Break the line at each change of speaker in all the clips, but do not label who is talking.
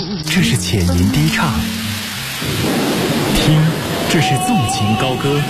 这是浅吟低唱；听，这是纵情高歌；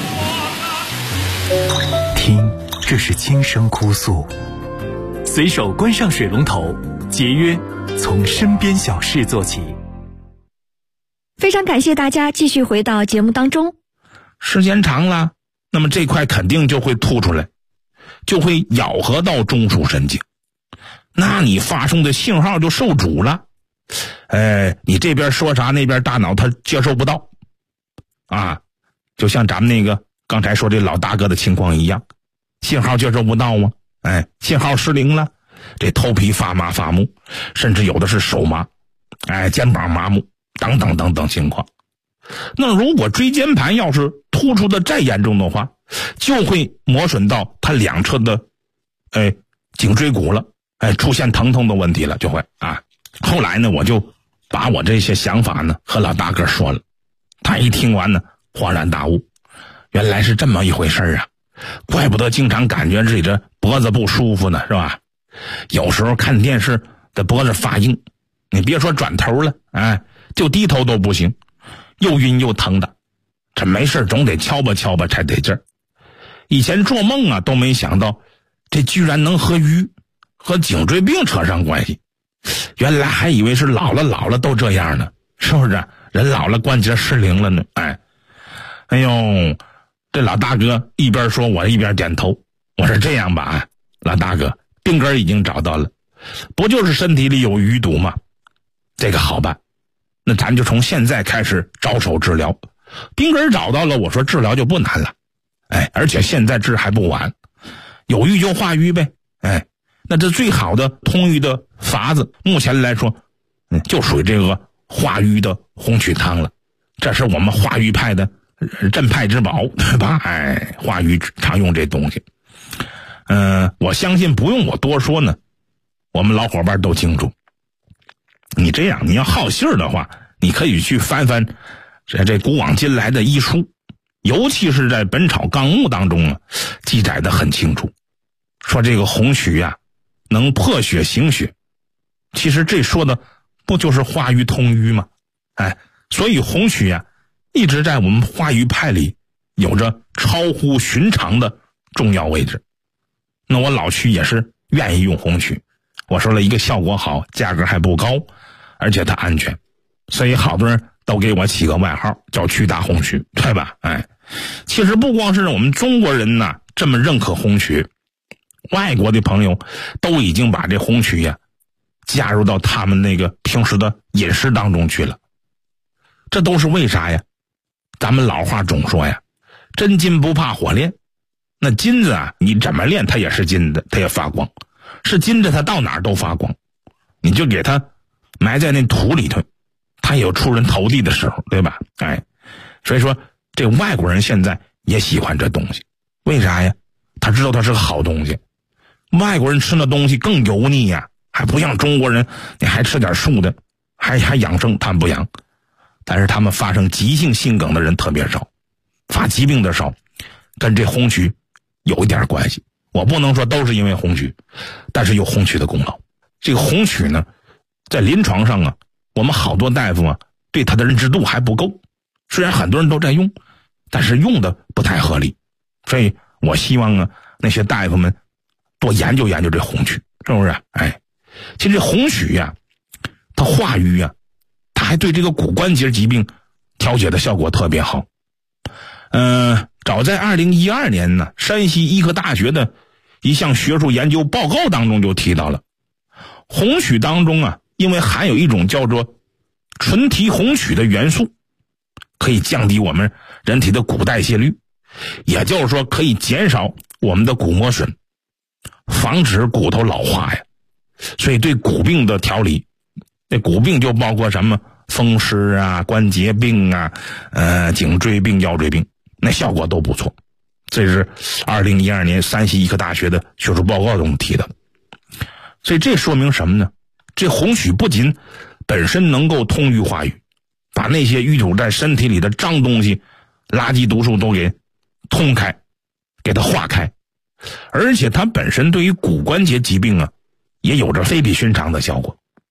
听，这是轻声哭诉。随手关上水龙头，节约从身边小事做起。
非常感谢大家继续回到节目当中。
时间长了，那么这块肯定就会凸出来，就会咬合到中枢神经，那你发送的信号就受阻了。你这边说啥，那边大脑它接受不到啊，就像咱们那个刚才说这老大哥的情况一样，信号接受不到吗？信号失灵了，这头皮发麻发木，甚至有的是手麻，肩膀麻木等等等等情况。那如果椎间盘要是突出的再严重的话，就会磨损到它两侧的颈椎骨了，出现疼痛的问题了，就会啊。后来呢，我就把我这些想法呢和老大哥说了，他一听完呢恍然大悟，原来是这么一回事啊，怪不得经常感觉自己这脖子不舒服呢，是吧？有时候看电视这脖子发硬，你别说转头了，就低头都不行，又晕又疼的，这没事总得敲吧敲吧才得劲儿。以前做梦啊都没想到，这居然能和颈椎病扯上关系。原来还以为是老了都这样呢，是不是？人老了关节失灵了呢。哎呦，这老大哥一边说我一边点头。我说这样吧，老大哥，病根已经找到了，不就是身体里有淤堵吗？这个好办，那咱就从现在开始着手治疗。病根找到了，我说治疗就不难了，而且现在治还不晚，有瘀就化瘀呗，那这最好的通瘀的法子，目前来说，就属于这个化瘀的红曲汤了。这是我们化瘀派的镇派之宝，对吧？化瘀常用这东西。我相信不用我多说呢，我们老伙伴都清楚。你这样，你要好信儿的话，你可以去翻翻这古往今来的医书，尤其是在《本草纲目》当中啊，记载的很清楚，说这个红曲啊能破血行血。其实这说的不就是化瘀通瘀吗？所以红曲啊一直在我们化瘀派里有着超乎寻常的重要位置。那我老区也是愿意用红曲，我说了，一个效果好，价格还不高，而且它安全，所以好多人都给我起个外号叫曲大红曲，对吧？其实不光是我们中国人呢这么认可红曲，外国的朋友都已经把这红曲呀加入到他们那个平时的饮食当中去了。这都是为啥呀？咱们老话总说呀，真金不怕火炼。那金子啊，你怎么炼它也是金的，它也发光，是金子它到哪儿都发光。你就给它埋在那土里头，它也有出人头地的时候，对吧？所以说这外国人现在也喜欢这东西，为啥呀？他知道它是个好东西。外国人吃那东西更油腻呀，还不像中国人，你还吃点素的，还养生，他们不养。但是他们发生急性心梗的人特别少，发疾病的少，跟这红曲有一点关系。我不能说都是因为红曲，但是有红曲的功劳。这个红曲呢，在临床上啊，我们好多大夫啊对它的认知度还不够，虽然很多人都在用，但是用的不太合理。所以我希望啊，那些大夫们多研究研究这红曲，是不是？其实这红曲呀，它化瘀呀，它还对这个骨关节疾病调节的效果特别好。早在2012年呢，山西医科大学的一项学术研究报告当中就提到了，红曲当中啊，因为含有一种叫做纯提红曲的元素，可以降低我们人体的骨代谢率，也就是说可以减少我们的骨磨损，防止骨头老化呀。所以对骨病的调理，那骨病就包括什么风湿啊、关节病啊、颈椎病、腰椎病，那效果都不错。这是2012年山西医科大学的学术报告中提的。所以这说明什么呢？这红曲不仅本身能够通瘀化瘀，把那些淤堵在身体里的脏东西、垃圾毒素都给通开，给它化开，而且它本身对于骨关节疾病啊也有着非比寻常的效果。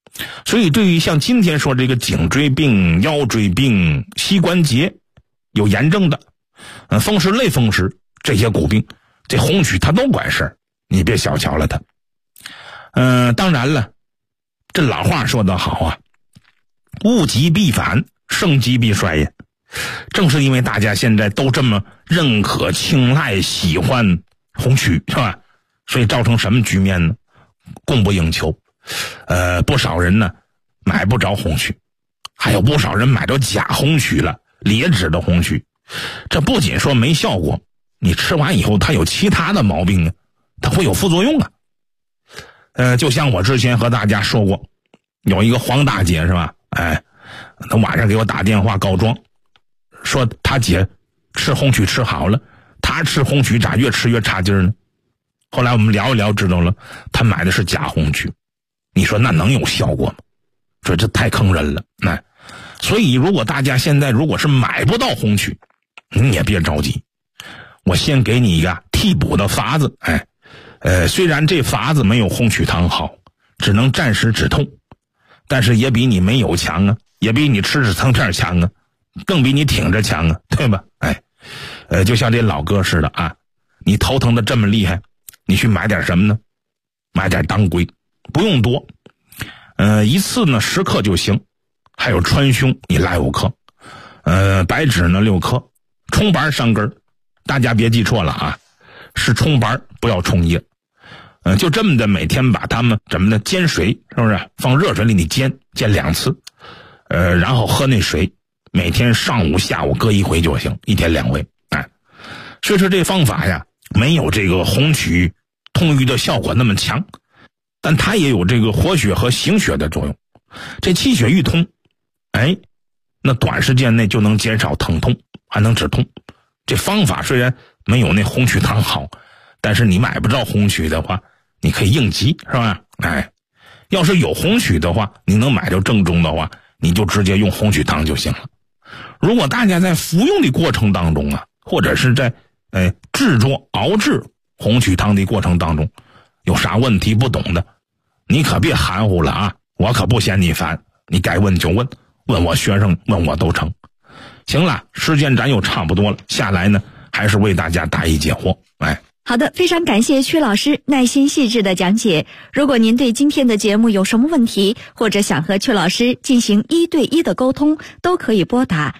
所以对于像今天说这个颈椎病、腰椎病、膝关节有炎症的，风湿类风湿这些骨病，这红曲它都管事儿，你别小瞧了它。当然了，这老话说得好啊，物极必反，盛极必衰也。正是因为大家现在都这么认可、青睐、喜欢红曲，是吧？所以造成什么局面呢？供不应求。不少人呢买不着红曲，还有不少人买着假红曲了，劣质的红曲。这不仅说没效果，你吃完以后它有其他的毛病啊，它会有副作用啊。就像我之前和大家说过，有一个黄大姐是吧？她晚上给我打电话告状，说她姐吃红曲吃好了，她吃红曲咋越吃越差劲呢？后来我们聊一聊知道了，她买的是假红曲。你说那能有效果吗？说这太坑人了。所以如果大家现在如果是买不到红曲，你也别着急，我先给你一个替补的法子。虽然这法子没有红曲汤好，只能暂时止痛，但是也比你没有强啊，也比你吃疼片强啊，更比你挺着强啊，对吧？就像这老哥似的啊，你头疼的这么厉害，你去买点什么呢？买点当归，不用多，一次呢10克就行。还有川芎你来5克，白芷呢6克，葱白3根，大家别记错了啊，是葱白不要葱叶。就这么的每天把它们怎么的煎水，是不是？放热水里你煎2次，然后喝那水，每天上午下午各1回就行，1天2回。所以说这方法呀，没有这个红曲通瘀的效果那么强，但它也有这个活血和行血的作用。这气血郁通，那短时间内就能减少疼痛，还能止痛。这方法虽然没有那红曲汤好，但是你买不着红曲的话，你可以应急，是吧？要是有红曲的话，你能买着正宗的话，你就直接用红曲汤就行了。如果大家在服用的过程当中啊，或者是在制作熬制红曲汤的过程当中有啥问题不懂的，你可别含糊了啊，我可不嫌你烦，你该问就问，问我学生问我都成。行了，时间咱又差不多了，下来呢还是为大家答疑解惑。
好的，非常感谢曲老师耐心细致的讲解。如果您对今天的节目有什么问题，或者想和曲老师进行1对1的沟通，都可以拨打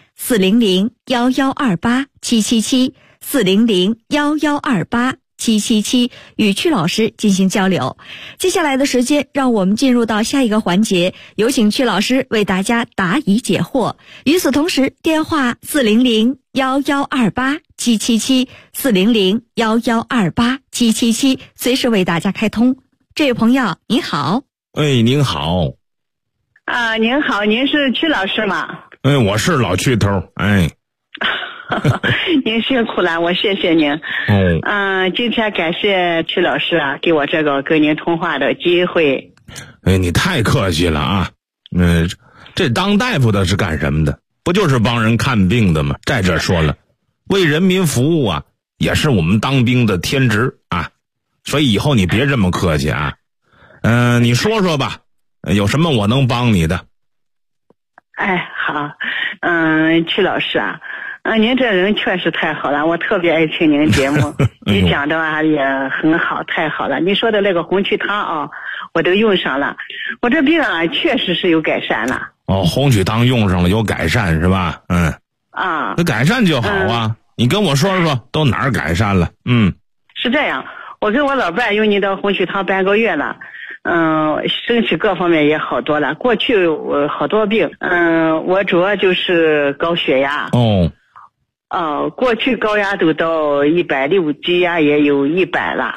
400-1128-777 400-1128-777与曲老师进行交流。接下来的时间，让我们进入到下一个环节，有请曲老师为大家答疑解惑。与此同时，电话400-1128-777 400-1128-777随时为大家开通。这位朋友您好。
您好。
您好，您是曲老师吗？
我是老曲头。
您辛苦了，我谢谢您。今天感谢曲老师啊，给我这个跟您通话的机会。
你太客气了啊。这当大夫的是干什么的？不就是帮人看病的吗？再者说了，为人民服务啊，也是我们当兵的天职啊。所以以后你别这么客气啊。你说说吧，有什么我能帮你的？
好。曲老师啊，您这人确实太好了，我特别爱听您节目。你讲的啊也很好，太好了。你说的那个红曲汤啊，我都用上了，我这病啊确实是有改善了。
红曲汤用上了有改善是吧？那改善就好啊。你跟我说说都哪儿改善了？
是这样，我跟我老伴用你的红曲汤半个月了，身体各方面也好多了。过去我好多病，我主要就是高血压。过去高压都到160，低压也有100了。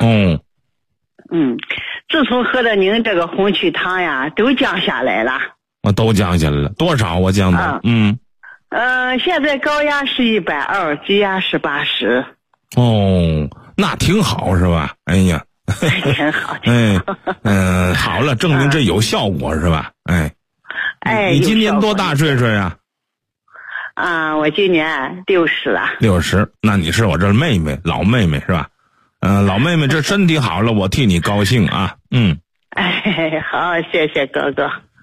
自从喝了您这个红曲汤呀，都降下来了。
都降下来了，多少我降的？
现在高压是120，低压是80。
那挺好是吧？
挺好。
好了，证明这有效果是吧？你今年多大岁数呀？
我今年60了。
60，那你是我这妹妹，老妹妹是吧？老妹妹这身体好了，我替你高兴啊。
好，谢谢哥哥。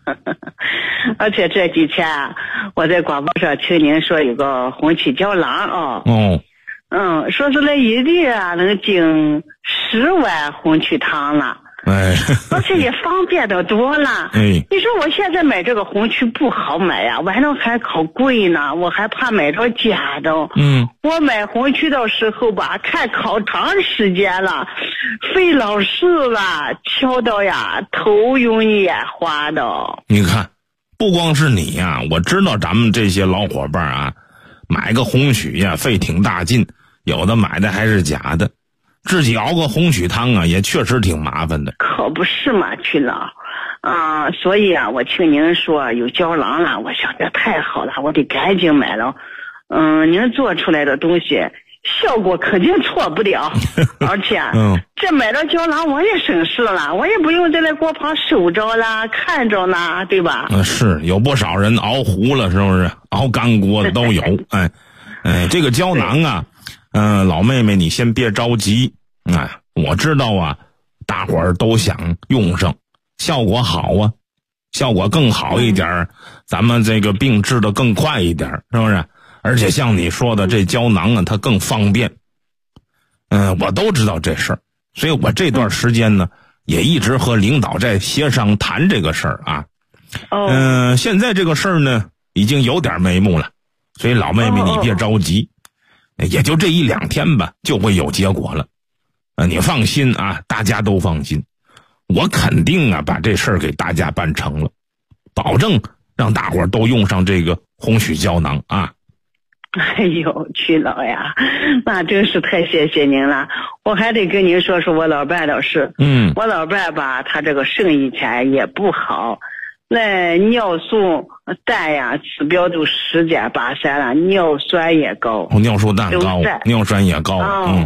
而且这几天我在广播上听您说有个红曲胶囊说是来异地能进10碗红曲汤了。而且也方便的多了。你说我现在买这个红曲不好买呀，完了还好贵呢，我还怕买着假的。我买红曲的时候吧，看好长时间了，费老事了，挑到呀头晕眼花的。
你看，不光是你呀，我知道咱们这些老伙伴啊，买个红曲呀费挺大劲，有的买的还是假的。自己熬个红曲汤啊，也确实挺麻烦的。
可不是嘛，曲老。所以我听您说有胶囊了，我想这太好了，我得赶紧买了。您做出来的东西效果肯定错不了，而且这买了胶囊我也省事了，我也不用在那锅旁守着啦，看着呢，对吧？
是有不少人熬糊了，是不是？熬干锅的都有。这个胶囊啊，老妹妹你先别着急。我知道啊，大伙儿都想用上，效果好啊，效果更好一点，咱们这个病治得更快一点，是不是？而且像你说的这胶囊啊，它更方便。我都知道这事儿，所以我这段时间呢，也一直和领导在协商谈这个事儿啊。现在这个事儿呢，已经有点眉目了，所以老妹妹你别着急，也就这1-2天吧，就会有结果了。你放心啊，大家都放心，我肯定把这事儿给大家办成了，保证让大伙儿都用上这个红曲胶囊啊。
哎呦，曲老呀，那真是太谢谢您了。我还得跟您说说我老伴的事。我老伴吧，他这个肾以前也不好，那尿素氮呀指标都10.83了，尿酸也高。
尿素氮高，尿酸也高。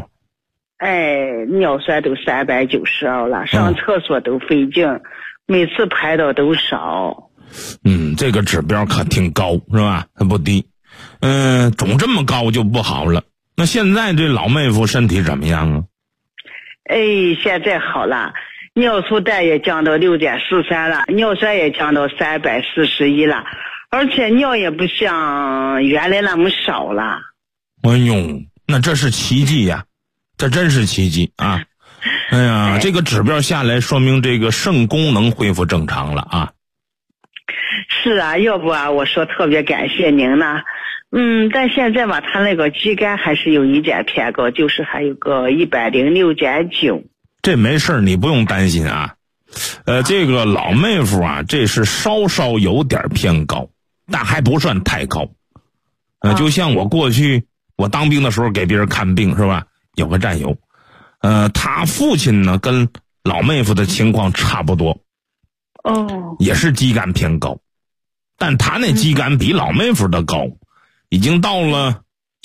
尿酸都392了，上厕所都费劲，每次排的都少。
这个指标可挺高，是吧？它不低。总这么高就不好了。那现在这老妹夫身体怎么样啊？
现在好了，尿素氮也降到6.43了，尿酸也降到341了，而且尿也不像原来那么少了。
哎呦，那这是奇迹呀！这真是奇迹啊！这个指标下来，说明这个肾功能恢复正常了啊。
是啊，要不我说特别感谢您呢。但现在吧，他那个肌酐还是有一点偏高，就是还有个106.9。
这没事，你不用担心啊。这个老妹夫啊，这是稍稍有点偏高，但还不算太高。就像我过去我当兵的时候给别人看病是吧？有个战友，他父亲呢跟老妹夫的情况差不多，也是肌酐偏高，但他那肌酐比老妹夫的高，已经到了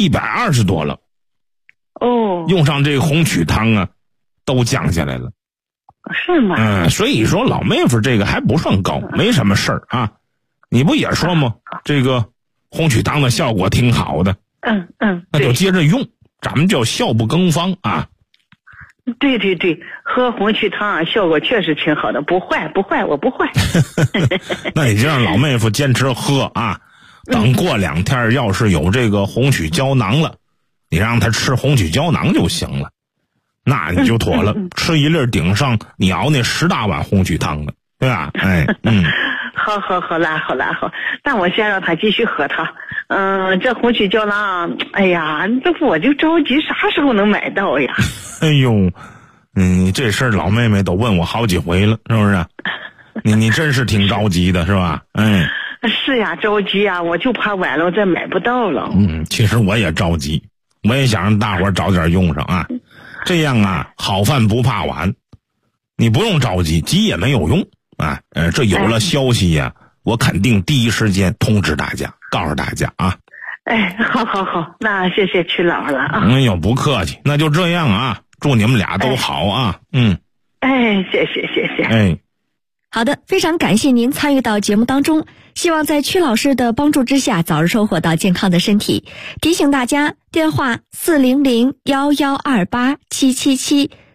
120多了。用上这个红曲汤啊，都降下来了。
是吗？
所以说老妹夫这个还不算高，没什么事儿啊。你不也说吗？这个红曲汤的效果挺好的。那就接着用。咱们叫效不更方啊。
对，喝红曲汤效果确实挺好的，不坏，我不坏。
那你就让老妹夫坚持喝啊。等过2天要是有这个红曲胶囊了，你让他吃红曲胶囊就行了，那你就妥了。吃一粒顶上你熬那10大碗红曲汤的，对吧？
好啦，那我先让他继续喝它。这红曲胶囊，这我就着急，啥时候能买到呀？
哎呦，这事儿老妹妹都问我好几回了，是不是？你真是挺着急的，是吧？
是呀，着急呀，我就怕晚了再买不到了。
其实我也着急，我也想让大伙儿早点用上啊。这样啊，好饭不怕晚。你不用着急，急也没有用啊。这有了消息呀，我肯定第一时间通知大家，告诉大家啊。
好，那谢谢曲老了啊。
哎呦，不客气，那就这样啊，祝你们俩都好啊。
谢谢。
好的，非常感谢您参与到节目当中，希望在曲老师的帮助之下早日收获到健康的身体。提醒大家，电话400-1128-777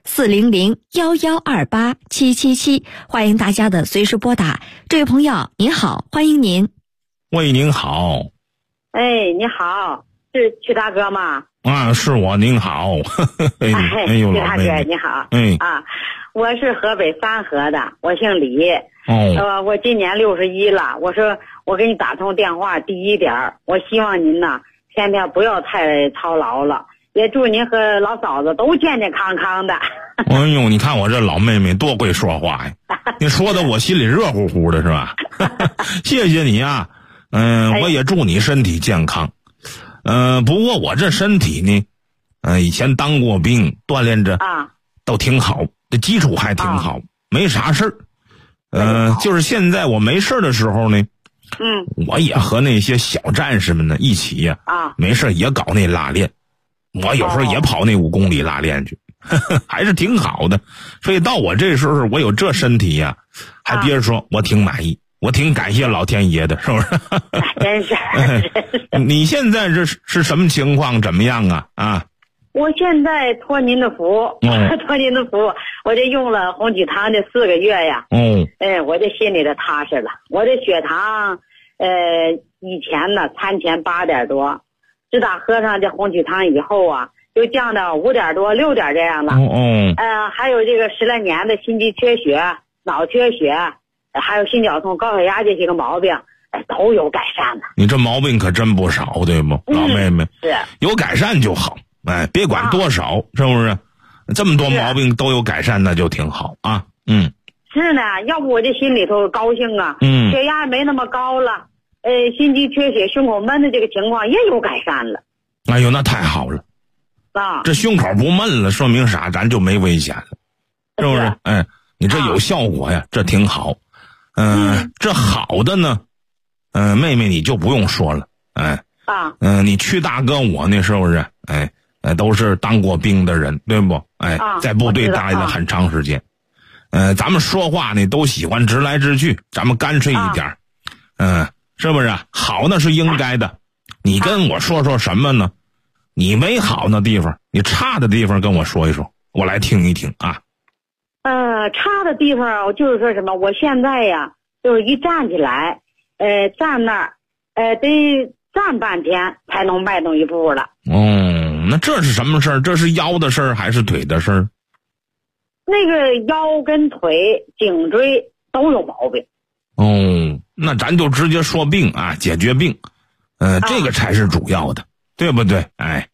400-1128-777，欢迎大家的随时拨打。这位朋友您好，欢迎您。
喂，您好。
哎，你好，是曲大哥吗？
啊，是我，您好。哎呦，
曲大哥
老妹，
你好。
哎
啊，我是河北三河的，我姓李。
哦，
我今年61了。我说我给你打通电话，第一点，我希望您呢天天不要太操劳了，也祝您和老嫂子都健健康康的。
哎呦，你看我这老妹妹多会说话呀！你说的我心里热乎乎的，是吧？谢谢你啊。我也祝你身体健康。不过我这身体呢，以前当过兵，锻炼着都挺好，这基础还挺好，没啥事儿。就是现在我没事的时候呢，我也和那些小战士们呢一起呀，没事也搞那拉练，我有时候也跑那5公里拉练去，还是挺好的。所以到我这时候，我有这身体呀，还别说，我挺满意。我挺感谢老天爷的，是不是？
真是。
你现在这是什么情况？怎么样啊？啊？
我现在托您的福，托您的福，我这用了红曲糖这4个月呀。我这心里头踏实了。我这血糖，以前呢餐前8点多，自打喝上这红曲糖以后啊，就降到5点多、6点这样了。还有这个10来年的心肌缺血、脑缺血。还有心绞痛、高血压这些个毛病，都有改善了。
你这毛病可真不少，对不，老妹妹？
是
有改善就好，别管多少，是不是？这么多毛病都有改善，那就挺好啊。
是呢，要不我这心里头高兴啊。血压没那么高了，心肌缺血、胸口闷的这个情况也有改善了。
哎呦，那太好了啊！这胸口不闷了，说明啥？咱就没危险了，是不是？你这有效果呀，这挺好。这好的呢，妹妹你就不用说了，你曲大哥我呢，是不是？都是当过兵的人，对不？在部队待了很长时间。咱们说话呢都喜欢直来直去，咱们干脆一点，是不是？好那是应该的。你跟我说说什么呢？你没好的地方，你差的地方跟我说一说，我来听一听啊。
差的地方我就是说什么，我现在呀，就是一站起来，站那儿，得站半天才能迈动一步了。
那这是什么事儿？这是腰的事儿还是腿的事儿？
那个腰跟腿、颈椎都有毛病。
那咱就直接说病啊，解决病，这个才是主要的，对不对？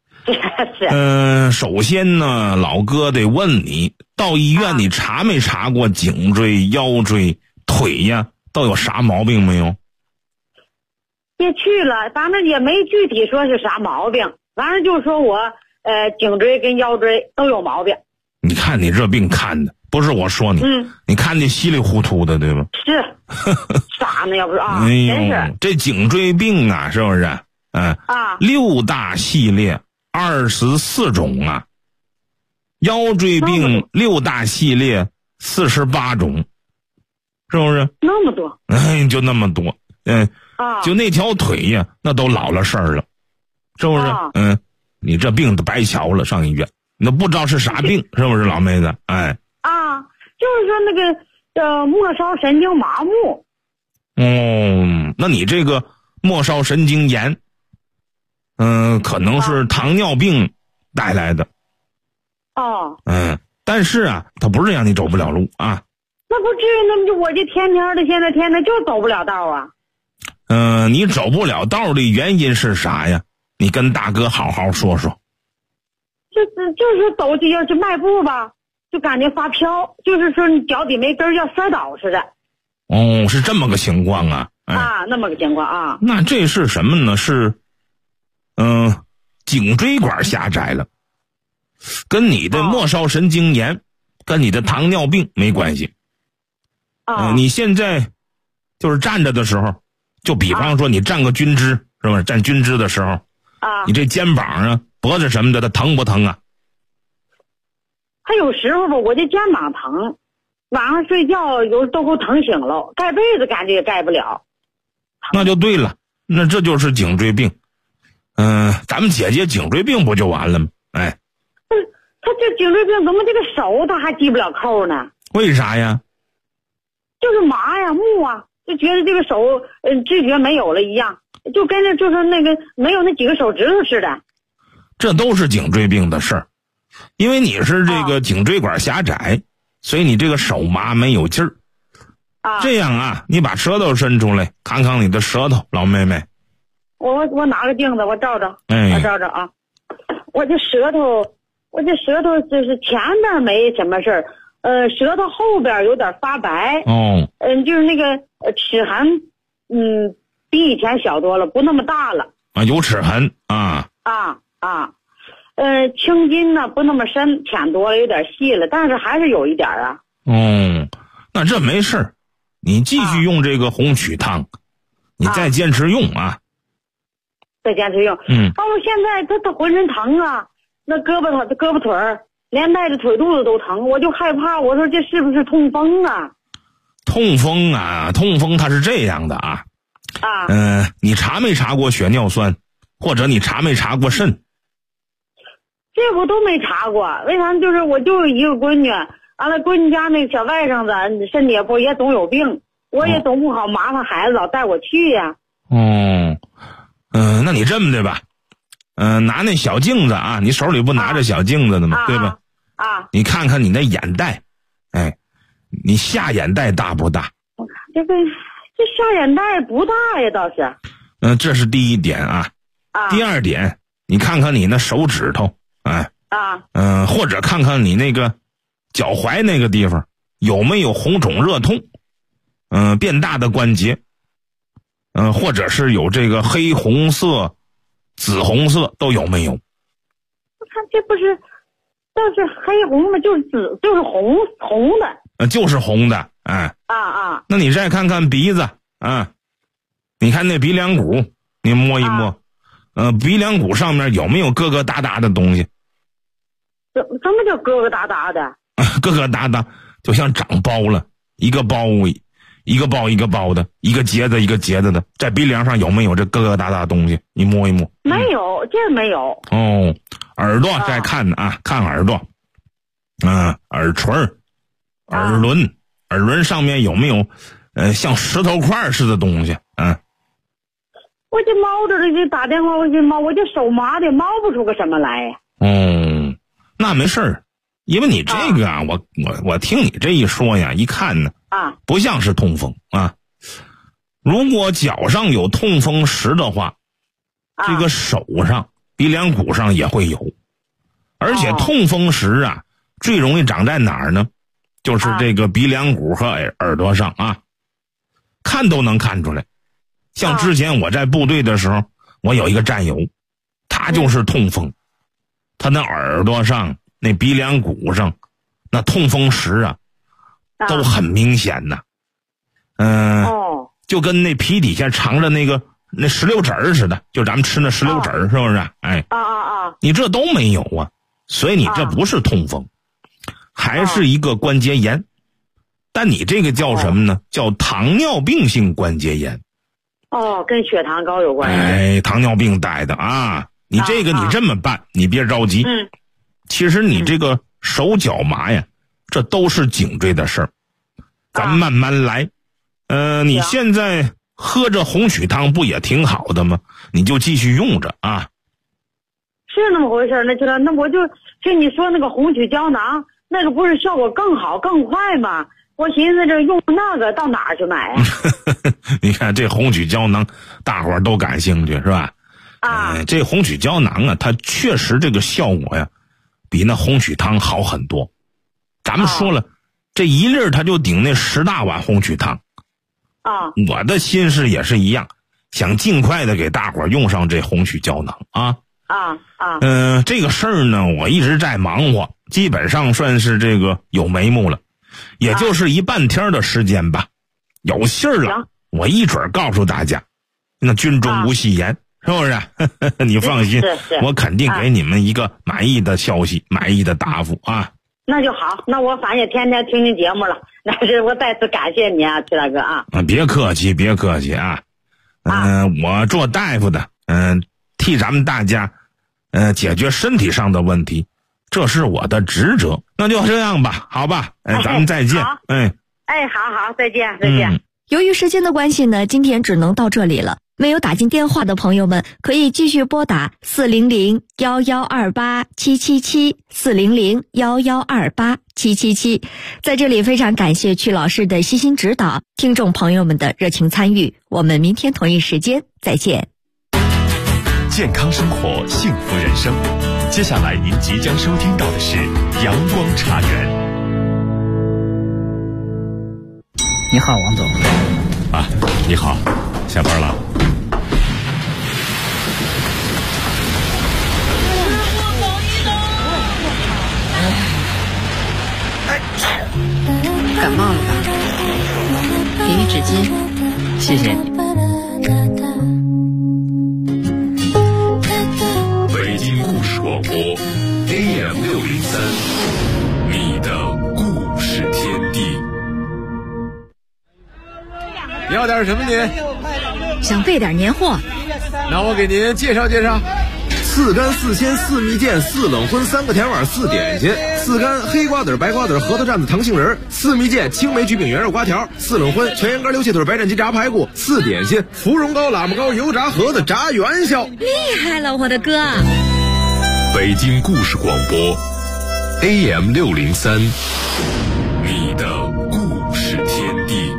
首先呢，老哥得问你，到医院你查没查过颈椎、腰椎、腿呀，都有啥毛病没有？
也去了，反正也没具体说是啥毛病，反正就说我颈椎跟腰椎都有毛病。
你看你这病看的，不是我说你，你看你稀里糊涂的，对吧？
是，傻呢，要不是啊，
真是这颈椎病啊，是不是？6大系列。24种啊，腰椎病6大系列48种，是不是？
那么多？
就那么多。就那条腿呀，那都老了事儿了，是不是？你这病都白瞧了，上医院，你都不知道是啥病，是不是老妹子？
就是说那个末梢神经麻木。
那你这个末梢神经炎。可能是糖尿病带来的。但是啊，它不是让你走不了路啊。
那不至于，那么就我这天天就走不了道啊。
你走不了道的原因是啥呀？你跟大哥好好说说。
就是走就要去迈步吧，就感觉发飘，就是说你脚底没根要摔倒似的。
是这么个情况啊。
那么个情况啊。
那这是什么呢？是。颈椎管狭窄了，跟你的末梢神经炎，跟你的糖尿病没关系。你现在就是站着的时候，就比方说你站个军姿，是吧？站军姿的时候，你这肩膀啊、脖子什么的，它疼不疼啊？
还有时候吧，我这肩膀疼，晚上睡觉有都给我疼醒了，盖被子感觉也盖不了。
那就对了，那这就是颈椎病。咱们姐姐颈椎病不就完了吗？
他他这颈椎病怎么这个手他还系不了扣呢？
为啥呀？
就是麻呀木啊，就觉得这个手知觉没有了一样，就跟着就是那个没有那几个手指头似的。
这都是颈椎病的事儿，因为你是这个颈椎管狭窄，所以你这个手麻没有劲儿。这样啊，你把舌头伸出来，看看你的舌头，老妹妹。
我拿个镜子，我照照，
我
照照啊。我这舌头就是前边没什么事儿，舌头后边有点发白。就是那个齿痕，比以前小多了，不那么大了。
有齿痕啊。
青筋呢不那么深，浅多了，有点细了，但是还是有一点啊。
那这没事儿，你继续用这个红曲汤，你再坚持用啊。
再坚持用。我现在他浑身疼啊，那胳膊腿儿，连带着腿肚子都疼，我就害怕，我说这是不是痛风啊？
痛风它是这样的啊。你查没查过血尿酸，或者你查没查过肾？
这我都没查过，为啥？就是我就有一个闺女，完了闺女家那个小外甥子身体也总有病，我也总不好麻烦孩子老带我去呀。
那你这么的吧，拿那小镜子啊，你手里不拿着小镜子的吗？对吧？你看看你那眼袋，你下眼袋大不大？
这下眼袋不大呀，倒是。
这是第一点啊。第二点，你看看你那手指头，或者看看你那个脚踝那个地方有没有红肿热痛，变大的关节，或者是有这个黑红色、紫红色都有没有？
我看这不是，倒是黑红的，就是紫，就是红的。
就是红的，那你再看看鼻子你看那鼻梁骨，你摸一摸，鼻梁骨上面有没有疙疙瘩瘩的东西？
什么叫疙疙瘩瘩的？
疙疙瘩瘩就像长包了，一个包一个包一个包的，一个结子一个结子的，在鼻梁上有没有这疙疙瘩瘩的东西？你摸一摸。
没有，这没有。
耳朵再看看耳朵，耳垂、耳轮上面有没有像石头块似的东西？
我这猫着这打电话，我这手麻的，猫不出个什么来呀。
那没事儿，因为你这个我听你这一说呀，一看呢不像是痛风啊。如果脚上有痛风石的话，这个手上、鼻梁骨上也会有，而且痛风石最容易长在哪儿呢？就是这个鼻梁骨和耳朵上看都能看出来。像之前我在部队的时候，我有一个战友，他就是痛风，他那耳朵上、那鼻梁骨上，那痛风石都很明显的。就跟那皮底下藏着那石榴籽似的，就咱们吃那石榴籽是不是？你这都没有啊，所以你这不是痛风，还是一个关节炎。但你这个叫什么呢？叫糖尿病性关节炎。
跟血糖高有关系。
糖尿病带的你这个你这么办，你别着急。其实你这个手脚麻呀，这都是颈椎的事儿，咱慢慢来。你现在喝着红曲汤不也挺好的吗？你就继续用着
是那么回事。那我就你说那个红曲胶囊，那个不是效果更好更快吗？我寻思着用那个到哪儿去买
你看这红曲胶囊大伙儿都感兴趣是吧？这红曲胶囊它确实这个效果呀比那红曲汤好很多。咱们说了，这一粒它就顶那10大碗红曲汤我的心事也是一样，想尽快的给大伙儿用上这红曲胶囊这个事儿呢我一直在忙活，基本上算是这个有眉目了，也就是一半天的时间吧。有信儿了我一准告诉大家，那军中无戏言，是不是？你放心，我肯定给你们一个满意的消息，满意的答复
那就好，那我反正也天天听您节目了，那是我再次感谢你曲大哥
别客气别客气我做大夫的替咱们大家解决身体上的问题， 这是我的职责。那就这样吧，好吧，咱们再见。
好，再见，再见。
由于时间的关系呢，今天只能到这里了。没有打进电话的朋友们，可以继续拨打400-1128-777，400-1128-777。在这里非常感谢曲老师的悉心指导，听众朋友们的热情参与。我们明天同一时间再见。
健康生活，幸福人生。接下来您即将收听到的是阳光茶园。
你好，王总。
你好，下班了？
感冒了吧？给你纸巾，谢谢你。
北京故事广播 AM603，你的故事天地。
你要点什么您？
想备点年货。
那我给您介绍介绍。
4干4鲜4蜜饯4冷荤3个甜碗4点心，4干黑瓜子白瓜子核桃蘸子糖杏仁，4蜜饯青梅橘饼圆肉瓜条，4冷荤全羊肝溜气腿白斩鸡炸排骨，4点心芙蓉糕喇嘛糕油炸盒子炸元宵。
厉害了，我的哥！
北京故事广播 AM603，你的故事天地。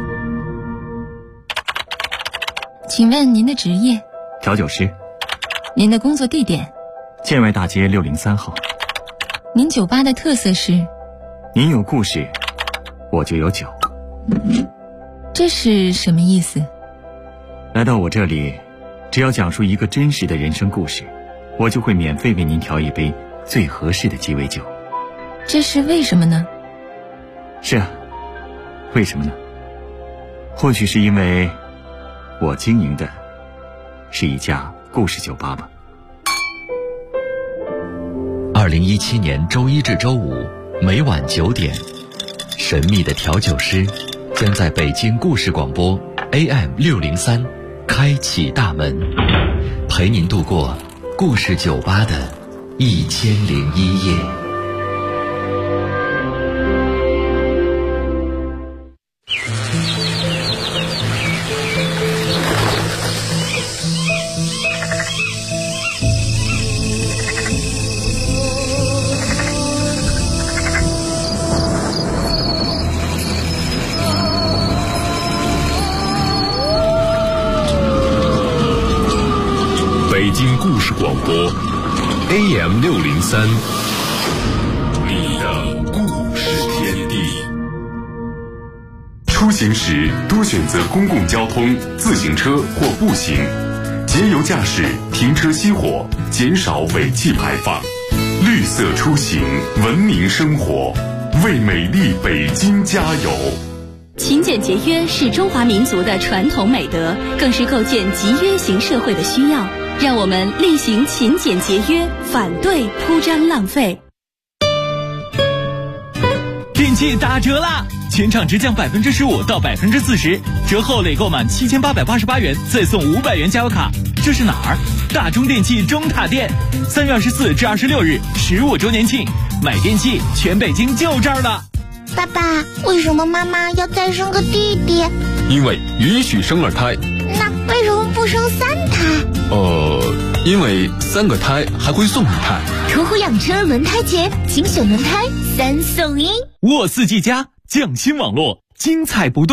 请问您的职业？
调酒师。
您的工作地点？
建外大街603号。
您酒吧的特色是？
您有故事，我就有酒。
这是什么意思？
来到我这里，只要讲述一个真实的人生故事，我就会免费为您调一杯最合适的鸡尾酒。
这是为什么呢？
是啊，为什么呢？或许是因为我经营的是一家故事酒吧吧。
2017年周一至周五每晚9点，神秘的调酒师将在北京故事广播 AM603开启大门，陪您度过故事酒吧的1001夜。
北京故事广播 AM603，你的故事天地。出行时多选择公共交通、自行车或步行，节油驾驶，停车熄火，减少尾气排放。绿色出行，文明生活，为美丽北京加油。
勤俭节约是中华民族的传统美德，更是构建集约型社会的需要。让我们厉行勤俭节约，反对铺张浪费。
电器打折啦！全场直降15%到40%，折后累购满7888元，再送500元加油卡。这是哪儿？大中电器中塔店，3月24至26日15周年庆，买电器全北京就这儿了。
爸爸，为什么妈妈要再生个弟弟？
因为允许生2胎。
那为什么不生3胎？
因为3个胎还会送1胎。
途虎养车轮胎节，精选轮胎3送1。
沃4G+，匠心网络，精彩不断。